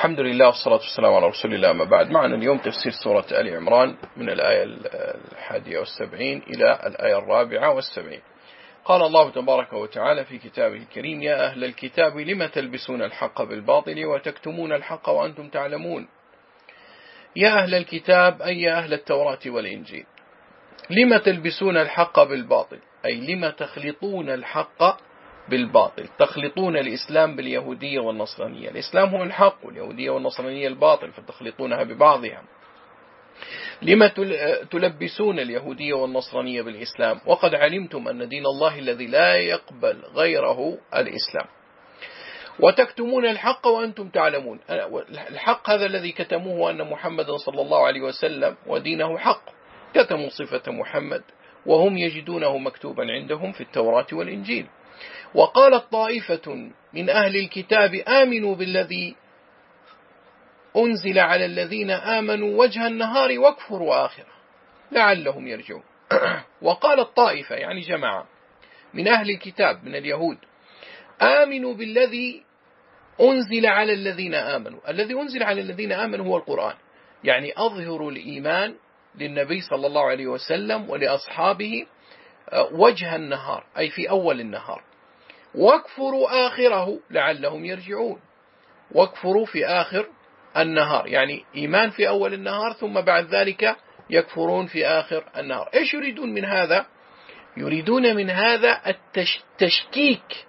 الحمد لله والصلاة والسلام على رسول الله. ما بعد، معنا اليوم تفسير سورة آل عمران من الآية 71 إلى الآية 74. قال الله تبارك وتعالى في كتابه الكريم: يا أهل الكتاب لم تلبسون الحق بالباطل وتكتمون الحق وأنتم تعلمون. يا أهل الكتاب أي يا أهل التوراة والإنجيل، لم تلبسون الحق بالباطل، أي لم تخلطون الحق بالباطل، تخلطون الإسلام باليهودية والنصرانية. الإسلام هو الحق واليهودية والنصرانية الباطل، فتخلطونها ببعضها. لم تلبسون اليهودية والنصرانية بالإسلام وقد علمتم أن دين الله الذي لا يقبل غيره الإسلام، وتكتمون الحق وأنتم تعلمون. الحق هذا الذي كتموه أن محمد صلى الله عليه وسلم ودينه حق، كتموا صفة محمد وهم يجدونه مكتوبا عندهم في التوراة والإنجيل. وقالت طائفة من أهل الكتاب آمنوا بالذي أنزل على الذين آمنوا وجه النهار واكفروا آخره لعلهم يرجعون. وقالت طائفة يعني جماعة من أهل الكتاب من اليهود آمنوا بالذي أنزل على الذين آمنوا. الذي أنزل على الذين آمنوا هو القرآن، يعني أظهروا الإيمان للنبي صلى الله عليه وسلم ولأصحابه وجه النهار، أي في أول النهار. واكفروا آخره لعلهم يرجعون، واكفروا في آخر النهار، يعني إيمان في أول النهار ثم بعد ذلك يكفرون في آخر النهار. إيش يريدون من هذا؟ يريدون من هذا التشكيك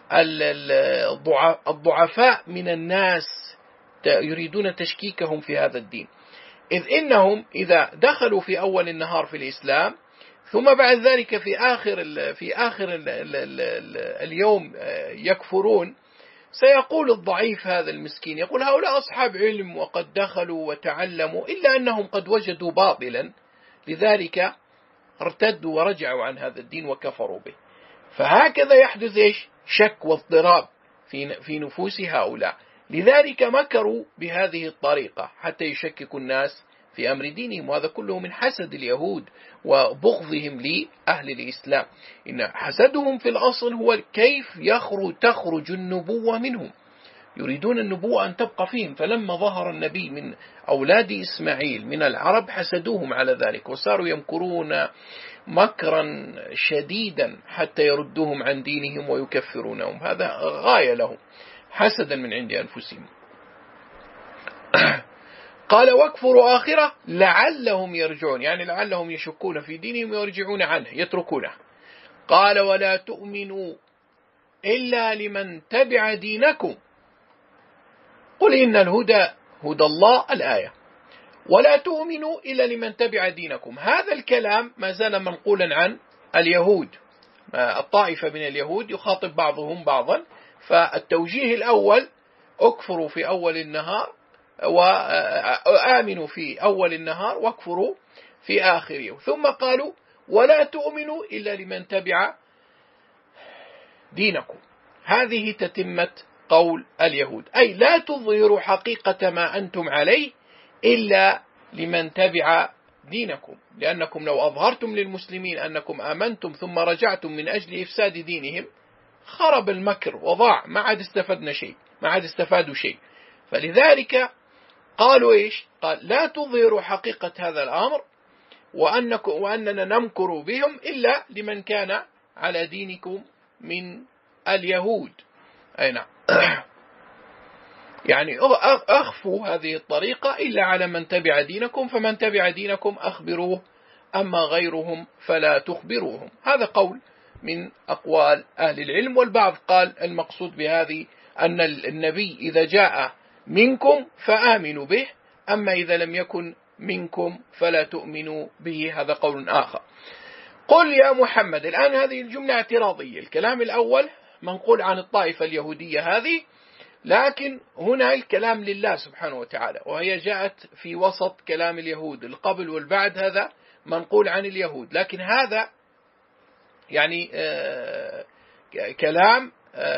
الضعفاء من الناس، يريدون تشكيكهم في هذا الدين، إذ إنهم إذا دخلوا في أول النهار في الإسلام ثم بعد ذلك في آخر اليوم يكفرون، سيقول الضعيف هذا المسكين، يقول هؤلاء أصحاب علم وقد دخلوا وتعلموا، إلا أنهم قد وجدوا باطلا لذلك ارتدوا ورجعوا عن هذا الدين وكفروا به. فهكذا يحدث شك واضطراب في نفوس هؤلاء، لذلك مكروا بهذه الطريقة حتى يشككوا الناس في أمر دينهم. وهذا كله من حسد اليهود وبغضهم لأهل الإسلام. إن حسدهم في الأصل هو كيف تخرج النبوة منهم، يريدون النبوة أن تبقى فيهم. فلما ظهر النبي من أولاد إسماعيل من العرب حسدوهم على ذلك، وصاروا يمكرون مكرا شديدا حتى يردوهم عن دينهم ويكفرونهم. هذا غاية لهم، حسدا من عند أنفسهم. قال واكفروا آخره لعلهم يرجعون، يعني لعلهم يشكون في دينهم ويرجعون عنه يتركونه. قال ولا تؤمنوا إلا لمن تبع دينكم قل إن الهدى هدى الله، الآية. ولا تؤمنوا إلا لمن تبع دينكم، هذا الكلام ما زال منقولا عن اليهود، الطائفة من اليهود يخاطب بعضهم بعضا. فالتوجيه الأول اكفروا في أول النهار وآمنوا في أول النهار واكفروا في آخره، ثم قالوا ولا تؤمنوا إلا لمن تبع دينكم. هذه تتمة قول اليهود، أي لا تظهروا حقيقة ما أنتم عليه إلا لمن تبع دينكم، لأنكم لو أظهرتم للمسلمين أنكم آمنتم ثم رجعتم من أجل إفساد دينهم خرب المكر وضاع، ما عاد استفدنا شيء، ما عاد استفادوا شيء. فلذلك قالوا قال لا تظهروا حقيقة هذا الأمر وأننا نمكر بهم إلا لمن كان على دينكم من اليهود. أي نعم. يعني أخفوا هذه الطريقة إلا على من تبع دينكم، فمن تبع دينكم أخبروه، أما غيرهم فلا تخبروهم. هذا قول من أقوال أهل العلم. والبعض قال المقصود بهذه أن النبي إذا جاء منكم فآمنوا به، أما إذا لم يكن منكم فلا تؤمنوا به، هذا قول آخر. قل يا محمد، الآن هذه الجملة اعتراضية، الكلام الأول منقول عن الطائفة اليهودية هذه، لكن هنا الكلام لله سبحانه وتعالى، وهي جاءت في وسط كلام اليهود، القبل والبعد هذا منقول عن اليهود، لكن هذا يعني كلام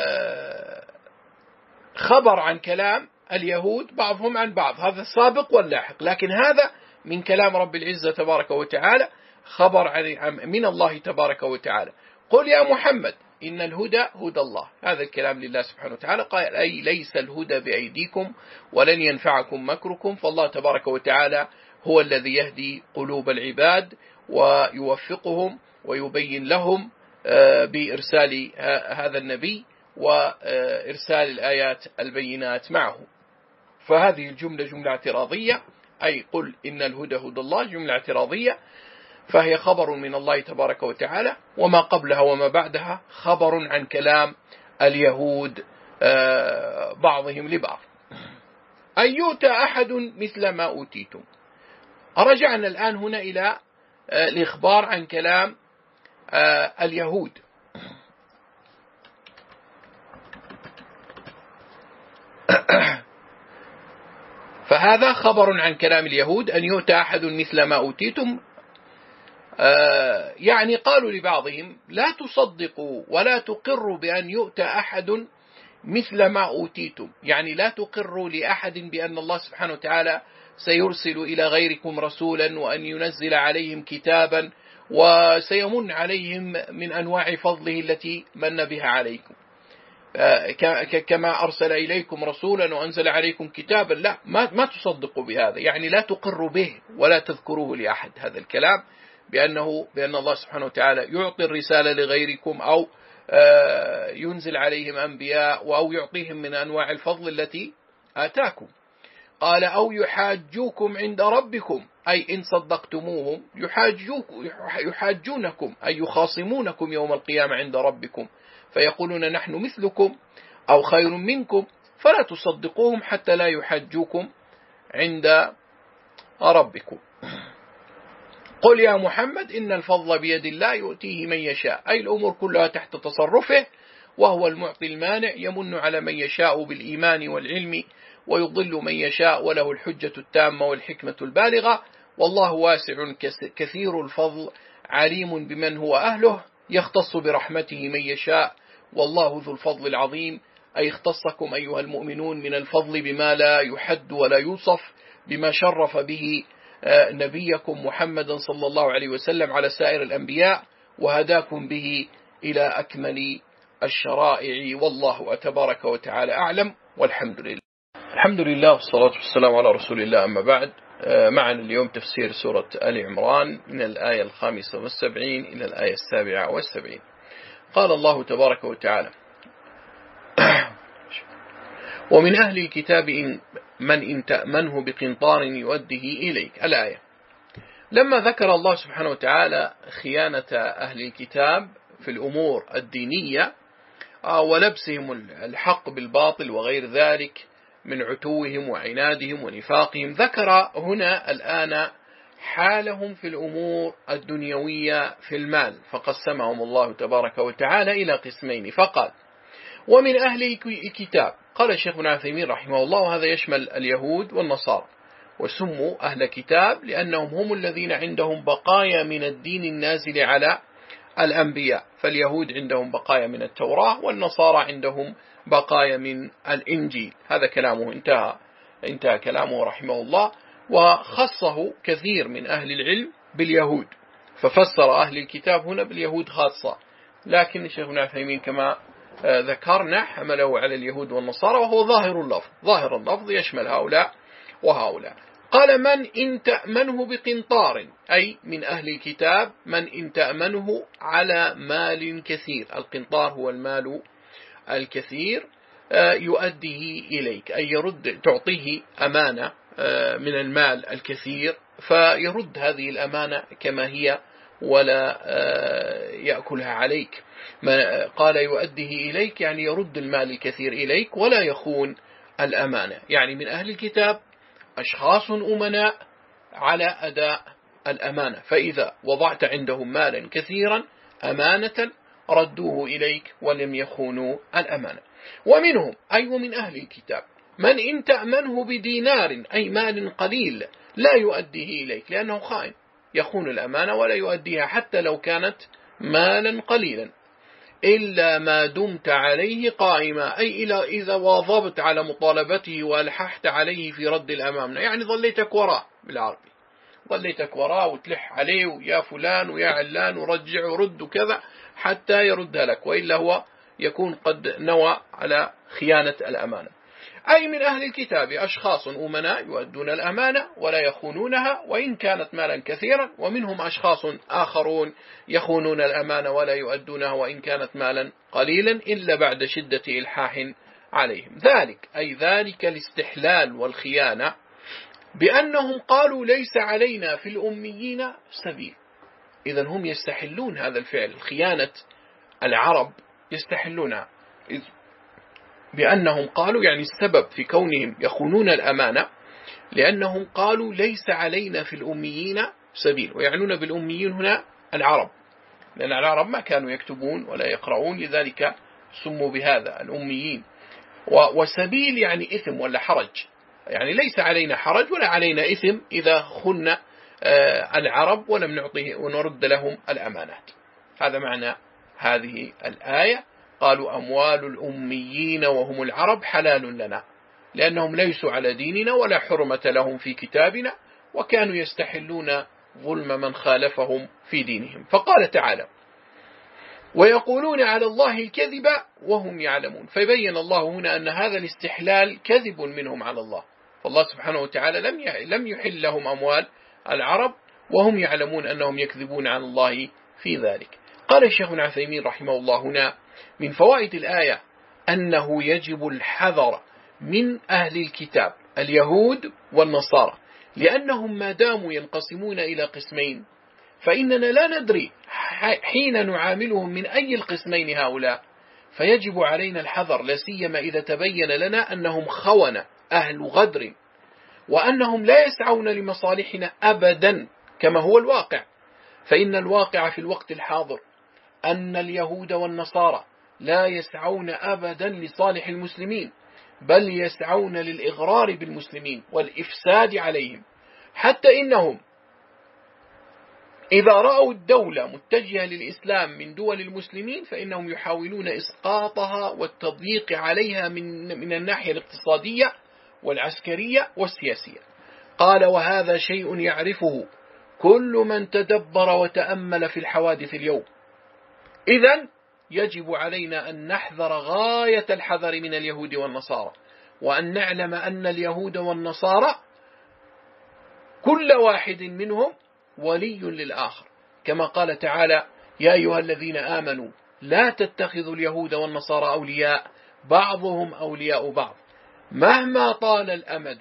خبر عن كلام اليهود بعضهم عن بعض، هذا السابق واللاحق، لكن هذا من كلام رب العزة تبارك وتعالى، خبر من الله تبارك وتعالى. قل يا محمد، إن الهدى هدى الله. هذا الكلام لله سبحانه وتعالى. قال أي ليس الهدى بأيديكم ولن ينفعكم مكركم، فالله تبارك وتعالى هو الذي يهدي قلوب العباد ويوفقهم ويبين لهم بإرسال هذا النبي وإرسال الآيات البينات معه. فهذه الجملة جملة اعتراضية، أي قل إن الهدى هدى الله، جملة اعتراضية، فهي خبر من الله تبارك وتعالى، وما قبلها وما بعدها خبر عن كلام اليهود بعضهم لبعض. أن يؤتى أحد مثل ما أوتيتم. رجعنا الآن هنا إلى الإخبار عن كلام اليهود. فهذا خبر عن كلام اليهود، أن يؤتى أحد مثل ما أوتيتم. يعني قالوا لبعضهم لا تصدقوا ولا تقروا بأن يؤتى أحد مثل ما أوتيتم، يعني لا تقروا لأحد بأن الله سبحانه وتعالى سيرسل إلى غيركم رسولا وأن ينزل عليهم كتابا وسيمن عليهم من أنواع فضله التي من بها عليكم، كما أرسل إليكم رسولا وأنزل عليكم كتابا. لا، ما تصدقوا بهذا، يعني لا تقروا به ولا تذكروه لأحد. هذا الكلام بأن الله سبحانه وتعالى يعطي الرسالة لغيركم أو ينزل عليهم أنبياء أو يعطيهم من أنواع الفضل التي آتاكم. قال أو يحاجوكم عند ربكم، أي إن صدقتموهم يحاجونكم، أي يخاصمونكم يوم القيامة عند ربكم، فيقولون نحن مثلكم أو خير منكم، فلا تصدقوهم حتى لا يحاجوكم عند ربكم. قل يا محمد إن الفضل بيد الله يؤتيه من يشاء، أي الأمور كلها تحت تصرفه، وهو المعطي المانع، يمن على من يشاء بالإيمان والعلم ويضل من يشاء، وله الحجة التامة والحكمة البالغة، والله واسع كثير الفضل عليم بمن هو أهله، يختص برحمته من يشاء، والله ذو الفضل العظيم. أي اختصكم أيها المؤمنون من الفضل بما لا يحد ولا يوصف، بما شرف به نبيكم محمدا صلى الله عليه وسلم على سائر الأنبياء، وهداكم به إلى أكمل الشرائع، والله تبارك وتعالى أعلم، والحمد لله. الحمد لله والصلاة والسلام على رسول الله، أما بعد. معنا اليوم تفسير سورة آل عمران من الآية 75 إلى الآية 77. قال الله تبارك وتعالى ومن أهل الكتاب من إن تأمنه بقنطار يؤده إليك. الآية. لما ذكر الله سبحانه وتعالى خيانة أهل الكتاب في الأمور الدينية ولبسهم الحق بالباطل وغير ذلك من عتوهم وعنادهم ونفاقهم، ذكر هنا الآن حالهم في الأمور الدنيوية في المال، فقسمهم الله تبارك وتعالى إلى قسمين، فقال ومن أهل الكتاب. قال الشيخ ابن عثيمين رحمه الله وهذا يشمل اليهود والنصارى، وسموا أهل كتاب لأنهم هم الذين عندهم بقايا من الدين النازل على الأنبياء، فاليهود عندهم بقايا من التوراة والنصارى عندهم بقايا من الإنجيل. هذا كلامه انتهى كلامه رحمه الله، وخصه كثير من أهل العلم باليهود، ففسر أهل الكتاب هنا باليهود خاصة، لكن الشيخ ابن عثيمين كما ذكرنا حمله على اليهود والنصارى، وهو ظاهر اللفظ يشمل هؤلاء وهؤلاء. قال من إن تأمنه بقنطار، أي من أهل الكتاب من إن تأمنه على مال كثير، القنطار هو المال الكثير، يؤديه إليك، أي تعطيه أمانة من المال الكثير فيرد هذه الأمانة كما هي ولا يأكلها عليك. قال يؤديه إليك يعني يرد المال الكثير إليك ولا يخون الأمانة. يعني من أهل الكتاب أشخاص أمناء على أداء الأمانة، فإذا وضعت عندهم مالا كثيرا أمانة ردوه إليك ولم يخونوا الأمانة. ومنهم أي ومن أهل الكتاب من إن تأمنه بدينار، أي مال قليل، لا يؤديه إليك لأنه خائن، يخون الأمانة ولا يؤديها حتى لو كانت مالا قليلا، إلا ما دمت عليه قائما، أي إذا واظبت على مطالبته وألححت عليه في رد الأمانة، يعني ظليتك وراء بالعربي ظليتك وراه وتلح عليه ويا فلان ويا علان ورجع ورد وكذا حتى يردها لك، وإلا هو يكون قد نوى على خيانة الأمانة. أي من أهل الكتاب أشخاص أمناء يؤدون الأمانة ولا يخونونها وإن كانت مالا كثيرا، ومنهم أشخاص آخرون يخونون الأمانة ولا يؤدونها وإن كانت مالا قليلا إلا بعد شدة إلحاح عليهم. ذلك أي ذلك الاستحلال والخيانة بأنهم قالوا ليس علينا في الأميين سبيل. إذن هم يستحلون هذا الفعل، خيانة العرب يستحلونها بأنهم قالوا، يعني السبب في كونهم يخونون الأمانة لأنهم قالوا ليس علينا في الأميين سبيل، ويعنون بالأميين هنا العرب، لأن العرب ما كانوا يكتبون ولا يقرؤون، لذلك سموا بهذا الأميين. وسبيل يعني إثم ولا حرج، يعني ليس علينا حرج ولا علينا إثم إذا خن العرب ولم نعطيه ونرد لهم الأمانات. هذا معنى هذه الآية. قالوا أموال الأميين وهم العرب حلال لنا، لأنهم ليسوا على ديننا ولا حرمة لهم في كتابنا، وكانوا يستحلون ظلم من خالفهم في دينهم. فقال تعالى: ويقولون على الله الكذب وهم يعلمون. فيبين الله هنا أن هذا الاستحلال كذب منهم على الله، فالله سبحانه وتعالى لم يحل لهم أموال العرب وهم يعلمون أنهم يكذبون على الله في ذلك. قال الشيخ ابن عثيمين رحمه الله هنا: من فوائد الآية أنه يجب الحذر من أهل الكتاب اليهود والنصارى، لأنهم ما داموا ينقسمون إلى قسمين فإننا لا ندري حين نعاملهم من أي القسمين هؤلاء، فيجب علينا الحذر، لا سيما إذا تبين لنا أنهم خونة أهل غدر، وأنهم لا يسعون لمصالحنا أبدا كما هو الواقع. فإن الواقع في الوقت الحاضر أن اليهود والنصارى لا يسعون أبدا لصالح المسلمين، بل يسعون للإغرار بالمسلمين والإفساد عليهم، حتى إنهم إذا رأوا الدولة متجهة للإسلام من دول المسلمين فإنهم يحاولون إسقاطها والتضييق عليها من الناحية الاقتصادية والعسكرية والسياسية. قال: وهذا شيء يعرفه كل من تدبر وتأمل في الحوادث اليوم. إذن يجب علينا أن نحذر غاية الحذر من اليهود والنصارى، وأن نعلم أن اليهود والنصارى كل واحد منهم ولي للآخر، كما قال تعالى: يا أيها الذين آمنوا لا تتخذوا اليهود والنصارى أولياء بعضهم أولياء بعض مهما طال الأمد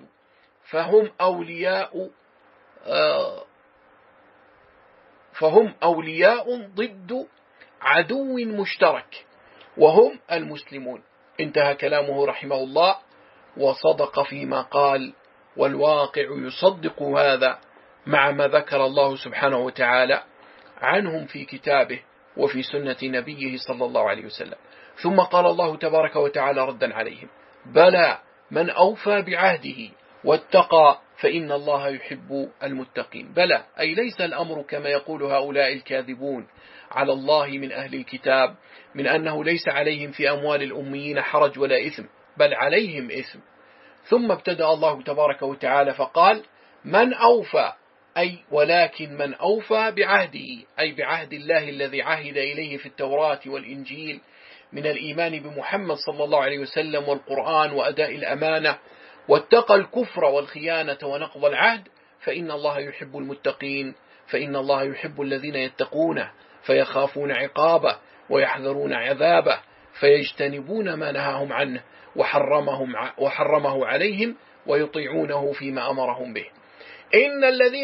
فهم أولياء ضد عدو مشترك وهم المسلمون. انتهى كلامه رحمه الله، وصدق فيما قال، والواقع يصدق هذا مع ما ذكر الله سبحانه وتعالى عنهم في كتابه وفي سنة نبيه صلى الله عليه وسلم. ثم قال الله تبارك وتعالى ردا عليهم: بلى من أوفى بعهده واتقى فإن الله يحب المتقين. بلى أي ليس الأمر كما يقول هؤلاء الكاذبون على الله من أهل الكتاب من أنه ليس عليهم في أموال الأميين حرج ولا إثم، بل عليهم إثم. ثم ابتدأ الله تبارك وتعالى فقال: من أوفى، أي ولكن من أوفى بعهده، أي بعهد الله الذي عهد إليه في التوراة والإنجيل من الإيمان بمحمد صلى الله عليه وسلم والقرآن وأداء الأمانة، واتقى الكفر والخيانة ونقض العهد، فإن الله يحب المتقين، فإن الله يحب الذين يتقونه فيخافون عقابه ويحذرون عذابه فيجتنبون ما نهاهم عنه وحرمه عليهم ويطيعونه فيما أمرهم به. إن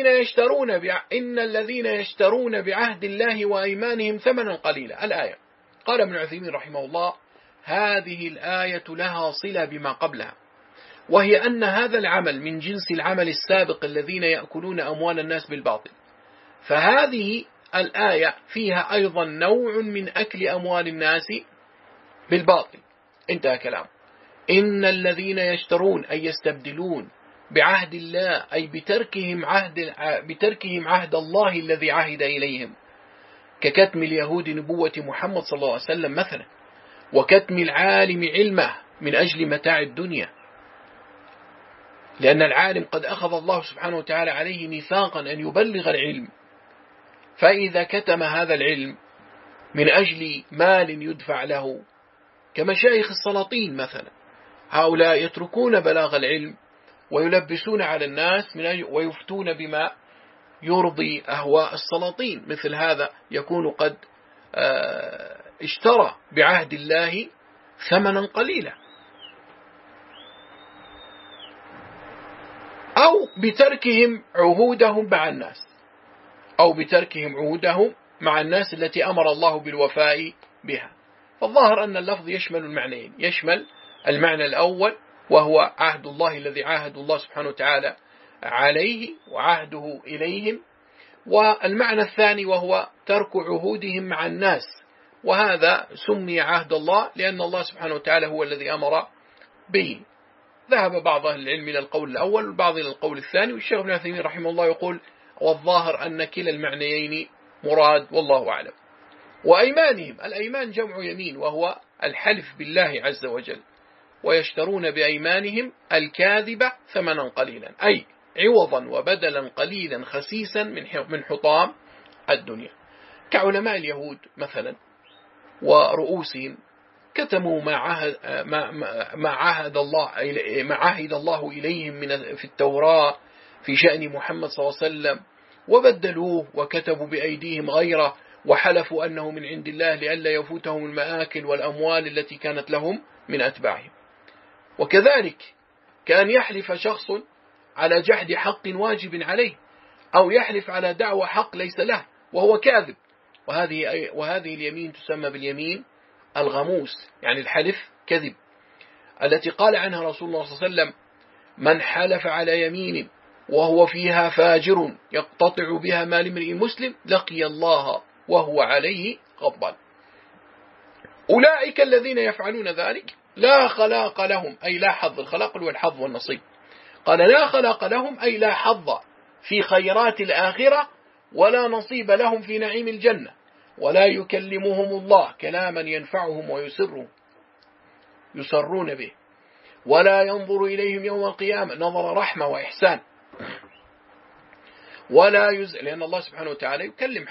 الذين يشترون بعهد الله وأيمانهم ثمنا قليلا. الآية. قال ابن عثيمين رحمه الله: هذه الآية لها صلة بما قبلها، وهي أن هذا العمل من جنس العمل السابق الذين يأكلون أموال الناس بالباطل، فهذه الآية فيها أيضا نوع من أكل أموال الناس بالباطل. انتهى كلام. إن الذين يشترون أي يستبدلون بعهد الله، أي بتركهم عهد الله الذي عهد إليهم، ككتم اليهود نبوة محمد صلى الله عليه وسلم مثلا، وكتم العالم علمه من أجل متاع الدنيا، لأن العالم قد أخذ الله سبحانه وتعالى عليه ميثاقا أن يبلغ العلم، فإذا كتم هذا العلم من أجل مال يدفع له، كمشايخ السلاطين مثلا، هؤلاء يتركون بلاغ العلم ويلبسون على الناس ويفتون بما يرضي أهواء السلاطين. مثل هذا يكون قد اشترى بعهد الله ثمنا قليلا، أو بتركهم عهودهم مع الناس التي أمر الله بالوفاء بها. فالظاهر أن اللفظ يشمل المعنيين، يشمل المعنى الأول وهو عهد الله الذي عاهد الله سبحانه وتعالى عليه وعهده إليهم، والمعنى الثاني وهو ترك عهودهم مع الناس، وهذا سمي عهد الله لأن الله سبحانه وتعالى هو الذي أمر به. ذهب بعض أهل العلم إلى القول الأول والبعض إلى القول الثاني، والشيخ ابن عثيمين رحمه الله يقول والظاهر أن كلا المعنيين مراد والله أعلم. وأيمانهم، الأيمان جمع يمين وهو الحلف بالله عز وجل، ويشترون بأيمانهم الكاذبة ثمنا قليلا، أي عوضا وبدلا قليلا خسيسا من حطام الدنيا، كعلماء اليهود مثلا ورؤوسهم، كتموا ما عهد الله إليهم في التوراة في شأن محمد صلى الله عليه وسلم، وبدلوه وكتبوا بأيديهم غيره، وحلفوا أنه من عند الله لئلا يفوتهم المآكل والأموال التي كانت لهم من أتباعهم. وكذلك كان يحلف شخص على جحد حق واجب عليه، أو يحلف على دعوى حق ليس له وهو كاذب، وهذه اليمين تسمى باليمين الغموس، يعني الحلف كذب، التي قال عنها رسول الله صلى الله عليه وسلم من حلف على يمين وهو فيها فاجر يقتطع بها مال امرئ مسلم لقي الله وهو عليه غضبان. أولئك الذين يفعلون ذلك لا خلاق لهم، أي لا حظ، الخلاق هو الحظ والنصيب، قال لا خلاق لهم أي لا حظ في خيرات الآخرة ولا نصيب لهم في نعيم الجنة، ولا يكلمهم الله كلاما ينفعهم يسرون به، ولا ينظر إليهم يوم القيامة نظر رحمة وإحسان، لأن الله سبحانه وتعالى يكلم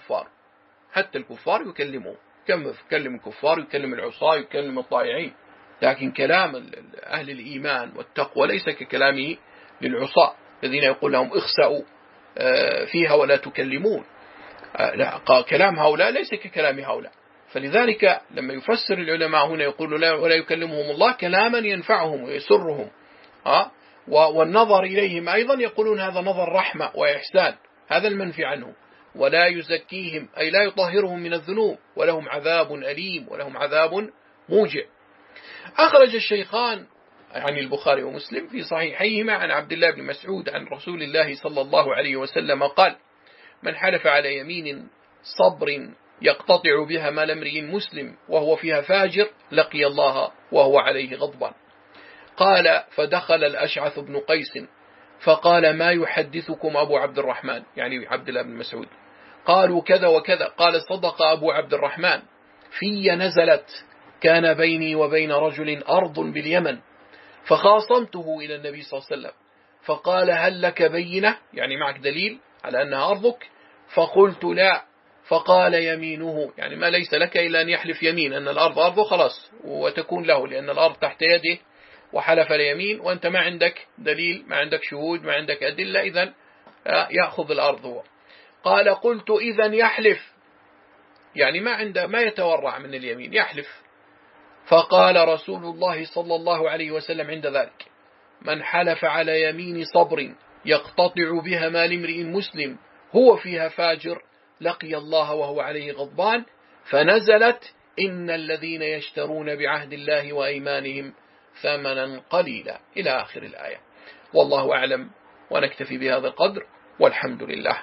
حتى الكفار يكلمهم، يكلم الكفار، يكلم العصاة، يكلم الطائعين، لكن كلام أهل الإيمان والتقوى ليس ككلامه للعصاة الذين يقول لهم اخسأوا فيها ولا تكلمون. كلام هؤلاء ليس ككلام هؤلاء. فلذلك لما يفسر العلماء هنا يقول ولا يكلمهم الله كلاما ينفعهم ويسرهم، والنظر إليهم أيضا يقولون هذا نظر رحمة وإحسان، هذا المنفي عنه، ولا يزكيهم أي لا يطهرهم من الذنوب، ولهم عذاب أليم ولهم عذاب موجع. أخرج الشيخان عن البخاري ومسلم في صحيحيهما عن عبد الله بن مسعود عن رسول الله صلى الله عليه وسلم قال من حلف على يمين صبر يقتطع بها مال امرئ مسلم وهو فيها فاجر لقي الله وهو عليه غضبان. قال فدخل الأشعث بن قيس فقال ما يحدثكم أبو عبد الرحمن، يعني عبد الله بن مسعود. قالوا كذا وكذا. قال صدق أبو عبد الرحمن في نزلت كان بيني وبين رجل أرض باليمن فخاصمته إلى النبي صلى الله عليه وسلم فقال هل لك بينة، يعني معك دليل على أنها أرضك؟ فقلت لا. فقال يمينه، يعني ما ليس لك إلا أن يحلف يمين أن الأرض أرضه خلاص وتكون له، لأن الأرض تحت يده، وحلف اليمين وأنت ما عندك دليل، ما عندك شهود، ما عندك أدلة، إذن يأخذ الأرض هو. قال قلت إذن يحلف، يعني ما يتورع من اليمين، يحلف. فقال رسول الله صلى الله عليه وسلم عند ذلك من حلف على يمين صبر يقتطع بها مال امرئ مسلم هو فيها فاجر لقي الله وهو عليه غضبان. فنزلت إن الذين يشترون بعهد الله وأيمانهم ثمنا قليلا إلى آخر الآية. والله أعلم، ونكتفي بهذا القدر، والحمد لله.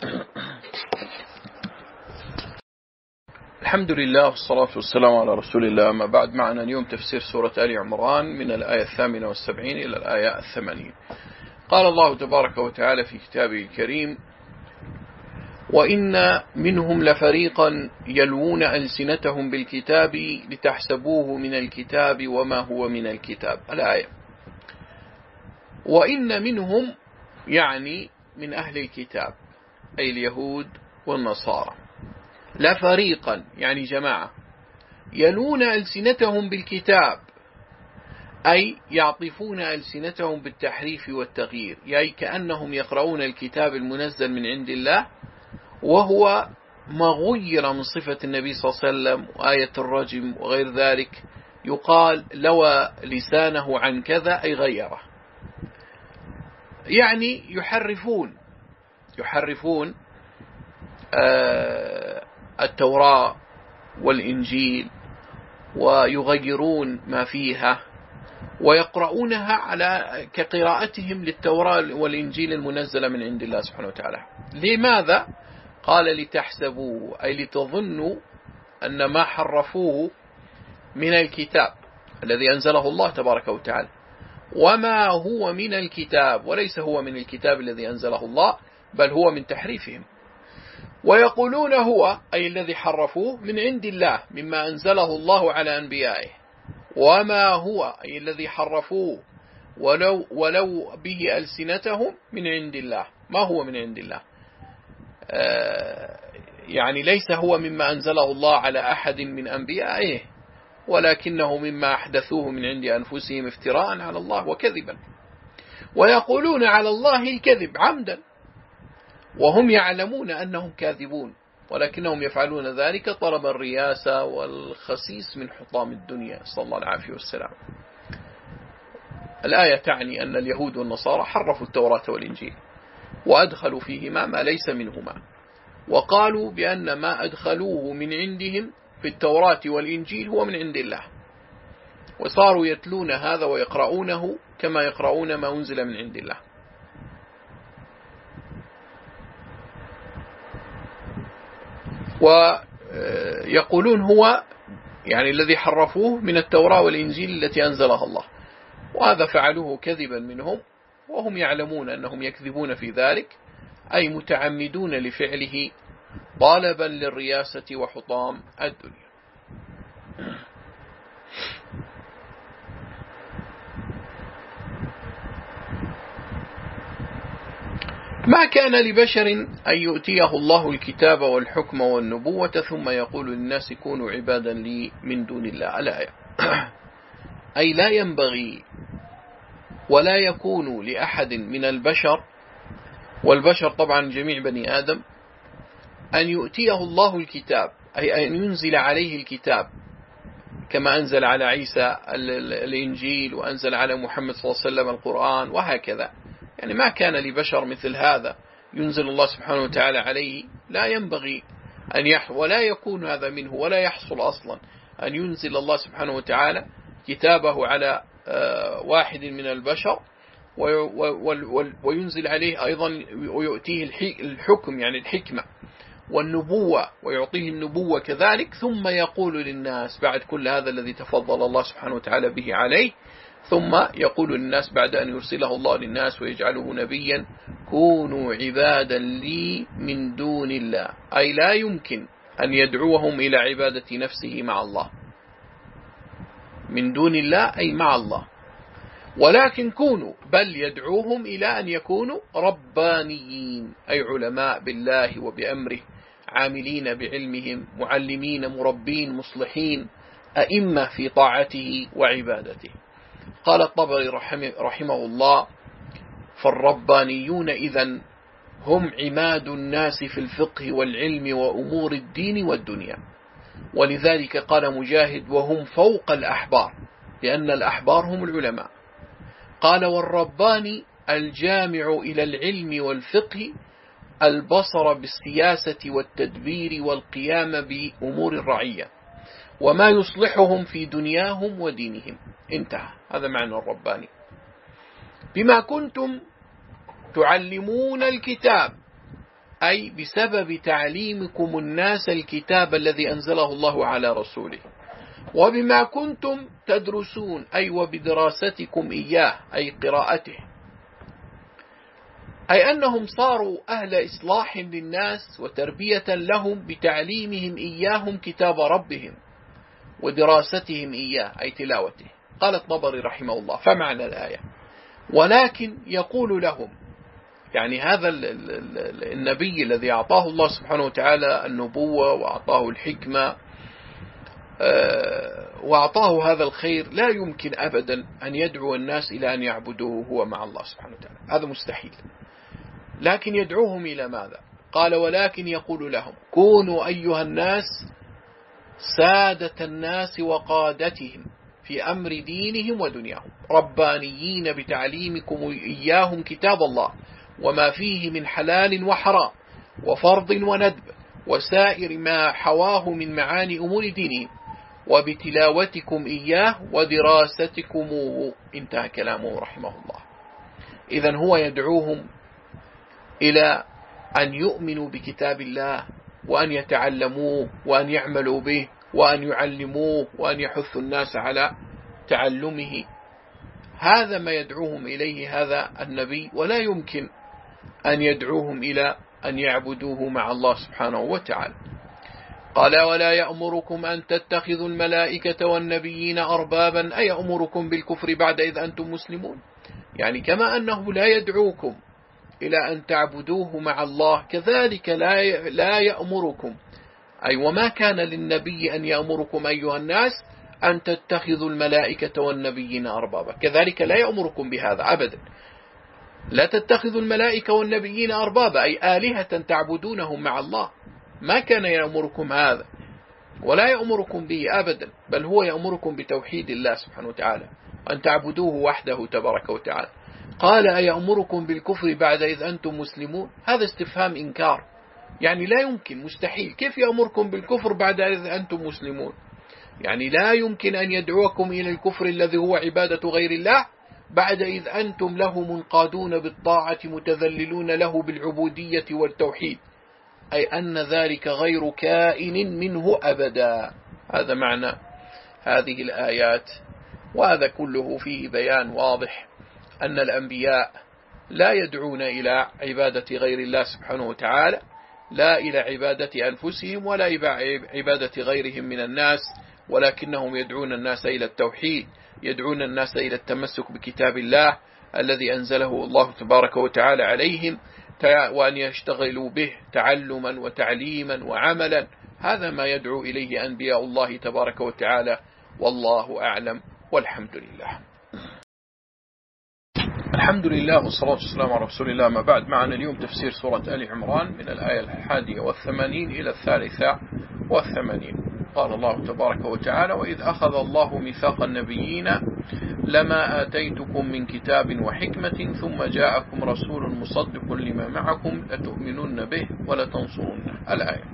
الحمد لله والصلاة والسلام على رسول الله. أما بعد، معنا اليوم تفسير سورة آل عمران من الآية 78 إلى الآية 80. قال الله تبارك وتعالى في كتابه الكريم وإن منهم لفريقا يلوون ألسنتهم بالكتاب لتحسبوه من الكتاب وما هو من الكتاب. الآية. وإن منهم يعني من أهل الكتاب أي اليهود والنصارى لفريقا يعني جماعة يلون ألسنتهم بالكتاب أي يعطفون ألسنتهم بالتحريف والتغيير، يعني كأنهم يقرؤون الكتاب المنزل من عند الله وهو ما غير من صفة النبي صلى الله عليه وسلم وآية الرجم وغير ذلك، يقال لوى لسانه عن كذا أي غيره، يعني يحرفون التوراة والإنجيل ويغيرون ما فيها ويقرؤونها على كقراءتهم للتوراة والإنجيل المنزلة من عند الله سبحانه وتعالى. لماذا؟ قال لتحسبوه أي لتظنوا أن ما حرفوه من الكتاب الذي أنزله الله تبارك وتعالى، وما هو من الكتاب وليس هو من الكتاب الذي أنزله الله، بل هو من تحريفهم. ويقولون هو أي الذي حرفوه من عند الله مما أنزله الله على أنبيائه، وما هو أي الذي حرفوه ولو به ألسنتهم من عند الله، ما هو من عند الله، يعني ليس هو مما أنزله الله على أحد من أنبيائه، ولكنه مما أحدثوه من عند أنفسهم افتراء على الله وكذبا. ويقولون على الله الكذب عمدا وهم يعلمون أنهم كاذبون، ولكنهم يفعلون ذلك طلب الرياسة والخسيس من حطام الدنيا، صلى الله العافية والسلام. الآية تعني أن اليهود والنصارى حرفوا التوراة والإنجيل وأدخلوا فيهما ما ليس منهما، وقالوا بأن ما أدخلوه من عندهم في التوراة والإنجيل هو من عند الله، وصاروا يتلون هذا ويقرؤونه كما يقرؤون ما أنزل من عند الله. ويقولون هو يعني الذي حرفوه من التوراة والإنجيل التي أنزلها الله، وهذا فعلوه كذبا منهم وهم يعلمون أنهم يكذبون في ذلك، أي متعمدون لفعله طالبا للرياسة وحطام الدنيا. ما كان لبشر أن يؤتيه الله الكتاب والحكم والنبوة ثم يقول للناس كونوا عبادا لي من دون الله. الآية أي لا ينبغي ولا يكون لأحد من البشر، والبشر طبعا جميع بني آدم، أن يؤتيه الله الكتاب أي أن ينزل عليه الكتاب كما أنزل على عيسى الإنجيل وأنزل على محمد صلى الله عليه وسلم القرآن وهكذا. يعني ما كان لبشر مثل هذا ينزل الله سبحانه وتعالى عليه، لا ينبغي أن ولا يكون هذا منه ولا يحصل أصلا أن ينزل الله سبحانه وتعالى كتابه على واحد من البشر وينزل عليه أيضا ويؤتيه الحكم يعني الحكمة والنبوة ويعطيه النبوة كذلك، ثم يقول للناس بعد كل هذا الذي تفضل الله سبحانه وتعالى به عليه، ثم يقول للناس بعد أن يرسله الله للناس ويجعله نبيا كونوا عبادا لي من دون الله، أي لا يمكن أن يدعوهم إلى عبادة نفسه مع الله، من دون الله أي مع الله، ولكن كونوا بل يدعوهم إلى أن يكونوا ربانيين أي علماء بالله وبأمره، عاملين بعلمهم، معلمين مربين مصلحين، أئمة في طاعته وعبادته. قال الطبري رحمه الله: فالربانيون إذن هم عماد الناس في الفقه والعلم وأمور الدين والدنيا. ولذلك قال مجاهد: وهم فوق الأحبار، لأن الأحبار هم العلماء. قال: والرباني الجامع إلى العلم والفقه البصر بالسياسة والتدبير والقيام بأمور الرعية وما يصلحهم في دنياهم ودينهم. انتهى، هذا معنى الرباني. بما كنتم تعلمون الكتاب أي بسبب تعليمكم الناس الكتاب الذي أنزله الله على رسوله، وبما كنتم تدرسون أي وبدراستكم إياه أي قراءته، أي أنهم صاروا أهل إصلاح للناس وتربية لهم بتعليمهم إياهم كتاب ربهم ودراستهم إياه أي تلاوته. قال الطبري رحمه الله: فمعنى الآية ولكن يقول لهم، يعني هذا النبي الذي أعطاه الله سبحانه وتعالى النبوة وأعطاه الحكمة وأعطاه هذا الخير، لا يمكن أبدا أن يدعو الناس إلى أن يعبدوه هو مع الله سبحانه وتعالى، هذا مستحيل. لكن يدعوهم إلى ماذا؟ قال ولكن يقول لهم كونوا أيها الناس سادة الناس وقادتهم في أمر دينهم ودنياهم، ربانيين بتعليمكم إياهم كتاب الله وما فيه من حلال وحرام وفرض وندب وسائر ما حواه من معاني أمور دينهم، وبتلاوتكم إياه ودراستكم. انتهى كلامه رحمه الله. إذن هو يدعوهم إلى أن يؤمنوا بكتاب الله وأن يتعلموه وأن يعملوا به وأن يعلموه وأن يحثوا الناس على تعلمه. هذا ما يدعوهم إليه هذا النبي، ولا يمكن أن يدعوهم إلى أن يعبدوه مع الله سبحانه وتعالى. قال ولا يأمركم أن تتخذوا الملائكة والنبيين أربابا، أي يأمركم بالكفر بعد إذ أنتم مسلمون. يعني كما أنه لا يدعوكم إلى أن تعبدوه مع الله، كذلك لا يأمركم، أي وما كان للنبي أن يأمركم أيها الناس أن تتخذوا الملائكة والنبيين أربابا، كذلك لا يأمركم بهذا أبدا. لا تتخذوا الملائكة والنبيين أربابا أي آلهة تعبدونهم مع الله، ما كان يأمركم هذا ولا يأمركم به أبدا، بل هو يأمركم بتوحيد الله سبحانه وتعالى، أن تعبدوه وحده تبارك وتعالى. قال أيأمركم بالكفر بعد إذ أنتم مسلمون، هذا استفهام إنكار، يعني لا يمكن، مستحيل، كيف يأمركم بالكفر بعد إذ أنتم مسلمون؟ يعني لا يمكن أن يدعوكم إلى الكفر الذي هو عبادة غير الله بعد إذ أنتم له منقادون بالطاعة متذللون له بالعبودية والتوحيد، أي أن ذلك غير كائن منه أبدا. هذا معنى هذه الآيات، وهذا كله فيه بيان واضح أن الأنبياء لا يدعون إلى عبادة غير الله سبحانه وتعالى، لا إلى عبادة أنفسهم ولا عبادة غيرهم من الناس، ولكنهم يدعون الناس إلى التوحيد، يدعون الناس إلى التمسك بكتاب الله الذي أنزله الله تبارك وتعالى عليهم، وأن يشتغلوا به تعلما وتعليما وعملا. هذا ما يدعو إليه أنبياء الله تبارك وتعالى، والله أعلم، والحمد لله. الحمد لله والصلاة والسلام على رسول الله، ما بعد. معنا اليوم تفسير سورة آل عمران من الآية 81 إلى 83. قال الله تبارك وتعالى وإذ أخذ الله ميثاق النبيين لما آتيتكم من كتاب وحكمة ثم جاءكم رسول مصدق لما معكم لتؤمنن به ولتنصرنه. الآية.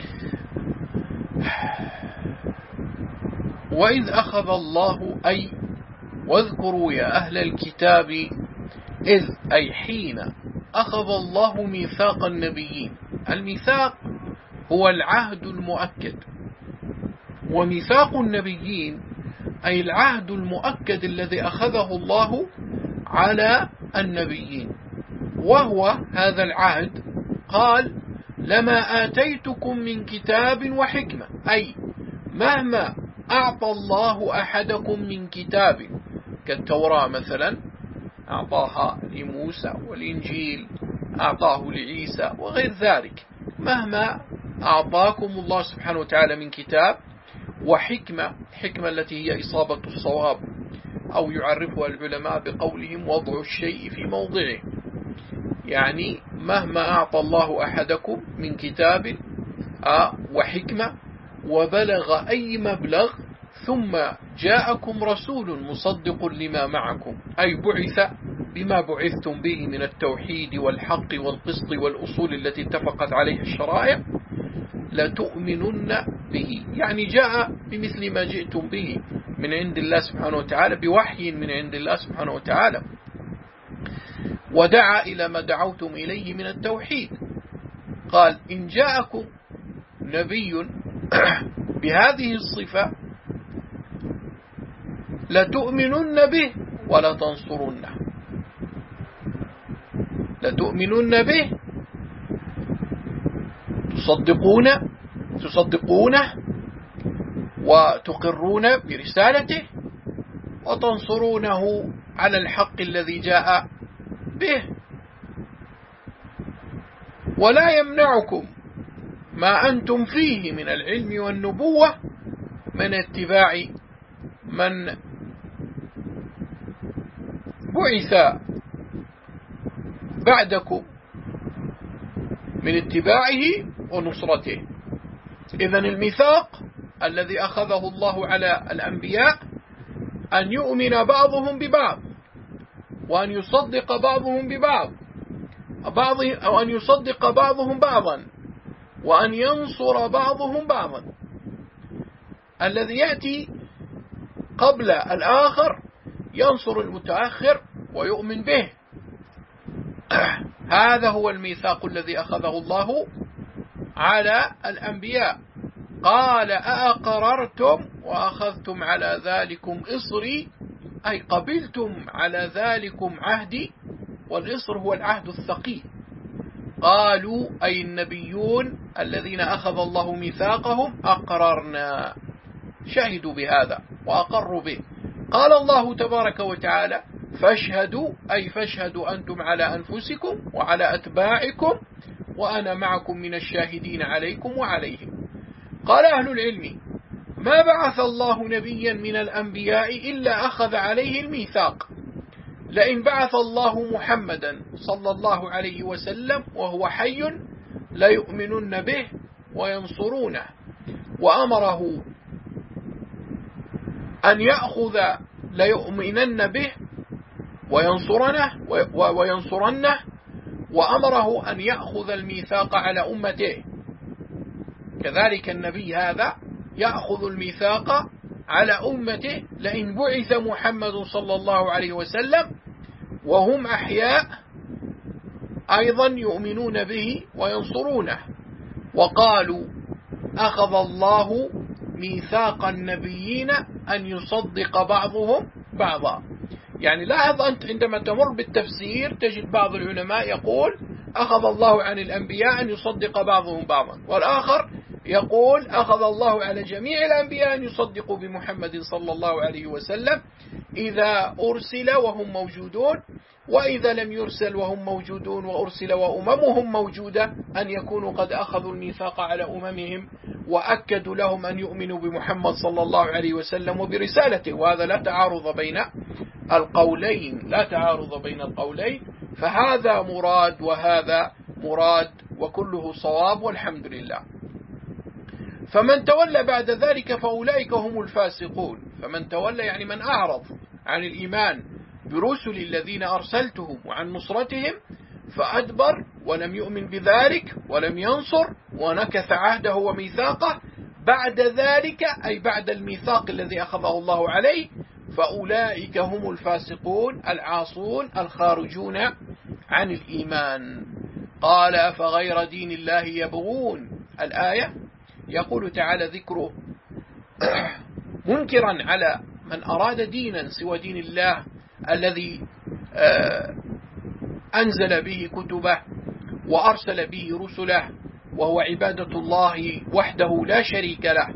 وإذ أخذ الله، أي واذكروا يا أهل الكتاب إذ، أي حين أخذ الله ميثاق النبيين. الميثاق هو العهد المؤكد، وميثاق النبيين أي العهد المؤكد الذي أخذه الله على النبيين. وهو هذا العهد قال لما آتيتكم من كتاب وحكمة، أي مهما أعطى الله أحدكم من كتاب، كالتوراة مثلا أعطاها لموسى، والإنجيل أعطاه لعيسى وغير ذلك، مهما أعطاكم الله سبحانه وتعالى من كتاب وحكمة، حكمة التي هي إصابة الصواب، أو يعرفها العلماء بقولهم وضع الشيء في موضعه، يعني مهما أعطى الله أحدكم من كتاب وحكمة وبلغ أي مبلغ ثم جاءكم رسول مصدق لما معكم، أي بعث بما بعثتم به من التوحيد والحق والقسط والأصول التي اتفقت عليها الشرائع، لتؤمنن به، يعني جاء بمثل ما جئتم به من عند الله سبحانه وتعالى، بوحي من عند الله سبحانه وتعالى، ودعا إلى ما دعوتم إليه من التوحيد. قال إن جاءكم نبي بهذه الصفة لتؤمنن به ولا تنصرنه. لتؤمنن به، تصدقونه وتقرون برسالته، وتنصرونه على الحق الذي جاء به، ولا يمنعكم ما أنتم فيه من العلم والنبوة من اتباع من بعث بعدكم، من اتباعه ونصرته. إذن الميثاق الذي أخذه الله على الأنبياء أن يؤمن بعضهم ببعض، وأن يصدق بعضهم ببعض، أو أن يصدق بعضهم بعضا، وأن ينصر بعضهم بعضا. الذي يأتي قبل الآخر ينصر المتأخر ويؤمن به. هذا هو الميثاق الذي أخذه الله على الأنبياء. قال أأقررتم وأخذتم على ذلكم إصري، أي قبلتم على ذلكم عهدي، والإصر هو العهد الثقيل. قالوا أي النبيون الذين أخذ الله ميثاقهم أقررنا، شهدوا بهذا وأقروا به. قال الله تبارك وتعالى فاشهدوا، أي فاشهدوا أنتم على أنفسكم وعلى أتباعكم وأنا معكم من الشاهدين عليكم وعليهم. قال أهل العلم ما بعث الله نبيا من الأنبياء إلا أخذ عليه الميثاق. لئن بعث الله محمدا صلى الله عليه وسلم وهو حي ليؤمنن به وينصرونه، وأمره أن يأخذ ليؤمنن به وينصرنه، وأمره أن يأخذ الميثاق على أمته. كذلك النبي هذا يأخذ الميثاق على أمته لئن بعث محمد صلى الله عليه وسلم وهم أحياء أيضا يؤمنون به وينصرونه. وقالوا أخذ الله ميثاق النبيين أن يصدق بعضهم بعضا. يعني لاحظ أنت عندما تمر بالتفسير تجد بعض العلماء يقول أخذ الله عن الأنبياء أن يصدق بعضهم بعضا، والآخر يقول أخذ الله على جميع الأنبياء أن يصدقوا بمحمد صلى الله عليه وسلم إذا أرسل وهم موجودون، وإذا لم يرسل وهم موجودون وأرسل وأممهم موجودة أن يكونوا قد أخذوا الميثاق على أممهم وأكدوا لهم أن يؤمنوا بمحمد صلى الله عليه وسلم وبرسالته. وهذا لا تعارض بين القولين، فهذا مراد وهذا مراد وكله صواب والحمد لله. فمن تولى بعد ذلك فأولئك هم الفاسقون. فمن تولى يعني من أعرض عن الإيمان برسل الذين أرسلتهم وعن نصرتهم فأدبر ولم يؤمن بذلك ولم ينصر ونكث عهده وميثاقه بعد ذلك، أي بعد الميثاق الذي أخذه الله عليه، فأولئك هم الفاسقون العاصون الخارجون عن الإيمان. قال أفغير دين الله يبغون. الآية يقول تعالى ذكره منكرا على من أراد دينا سوى دين الله الذي أنزل به كتبه وأرسل به رسله، وهو عبادة الله وحده لا شريك له.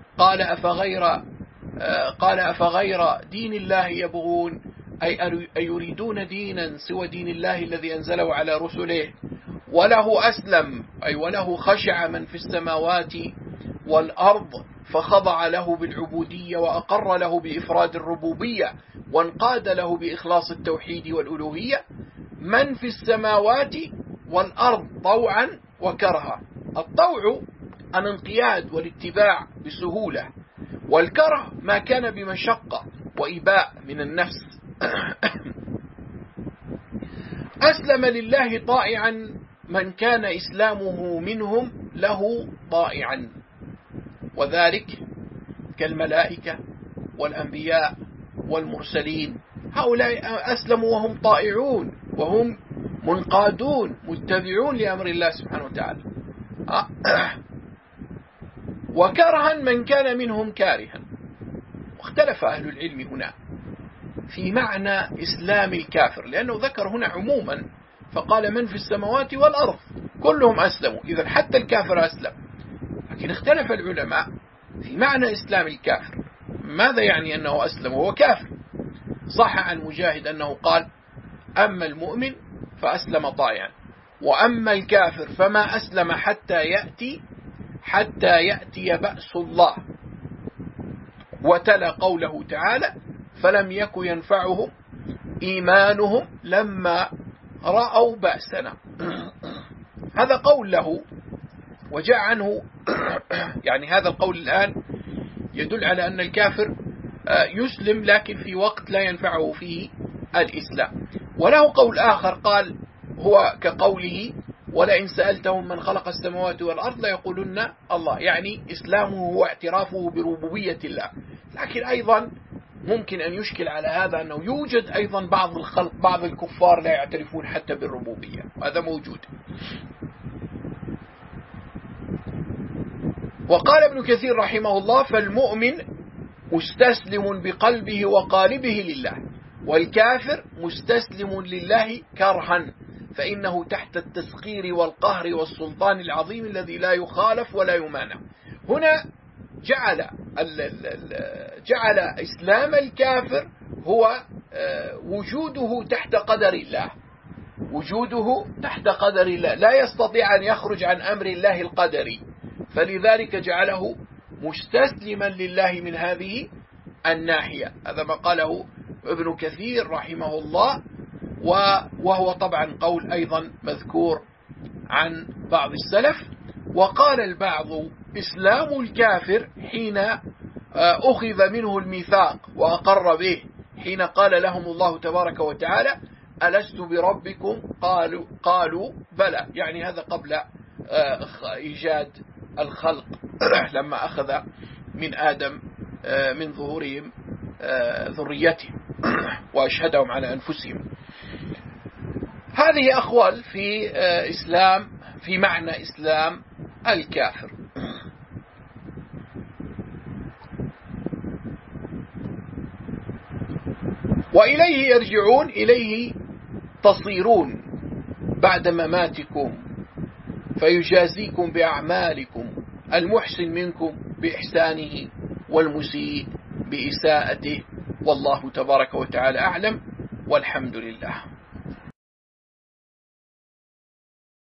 قال أفغير دين الله يبغون، أي يريدون دينا سوى دين الله الذي أنزله على رسله. وله أسلم، أي وله خشع من في السماوات والأرض فخضع له بالعبودية وأقر له بإفراد الربوبية وانقاد له بإخلاص التوحيد والألوهية. من في السماوات والأرض طوعا وكرها. الطوع الانقياد والاتباع بسهولة، والكره ما كان بمشقة وإباء من النفس. أسلم لله طائعا من كان إسلامه منهم له طائعا، وذلك كالملائكة والأنبياء والمرسلين. هؤلاء أسلموا وهم طائعون وهم منقادون متبعون لأمر الله سبحانه وتعالى. وكرها من كان منهم كارها. واختلف أهل العلم هنا في معنى إسلام الكافر، لأنه ذكر هنا عموما فقال من في السماوات والأرض كلهم أسلموا، إذن حتى الكافر أسلم. لكن اختلف العلماء في معنى إسلام الكافر، ماذا يعني أنه أسلم وهو كافر؟ صح عن مجاهد أنه قال: أما المؤمن فأسلم طائعا، وأما الكافر فما أسلم حتى يأتي بأس الله. وتلا قوله تعالى: فلم يك ينفعهم إيمانهم لما رأوا بأسنا. هذا قول له، وجاء عنه يعني هذا القول الآن يدل على أن الكافر يسلم لكن في وقت لا ينفعه فيه الإسلام. وله قول آخر قال هو كقوله: ولئن سألتهم من خلق السماوات والأرض ليقولن الله، يعني إسلامه هو اعترافه بربوبية الله. لكن أيضا ممكن أن يشكل على هذا أنه يوجد أيضا بعض الخلق، بعض الكفار لا يعترفون حتى بالربوبية، وهذا موجود. وقال ابن كثير رحمه الله: فالمؤمن مستسلم بقلبه وقالبه لله، والكافر مستسلم لله كرها، فإنه تحت التسخير والقهر والسلطان العظيم الذي لا يخالف ولا يمانع. هنا جعل إسلام الكافر هو وجوده تحت قدر الله، وجوده تحت قدر الله، لا يستطيع أن يخرج عن أمر الله القدري، فلذلك جعله مستسلما لله من هذه الناحية. هذا ما قاله ابن كثير رحمه الله، وهو طبعا قول أيضا مذكور عن بعض السلف. وقال البعض: إسلام الكافر حين أخذ منه الميثاق وأقر به، حين قال لهم الله تبارك وتعالى: ألست بربكم؟ قالوا بلى، يعني هذا قبل إيجاد الخلق لما أخذ من آدم من ظهورهم ذريتهم وأشهدهم على أنفسهم. هذه أقوال في معنى إسلام الكافر. وإليه يرجعون، إليه تصيرون بعد مماتكم فيجازيكم بأعمالكم، المحسن منكم بإحسانه والمسيء بإساءته، والله تبارك وتعالى أعلم، والحمد لله.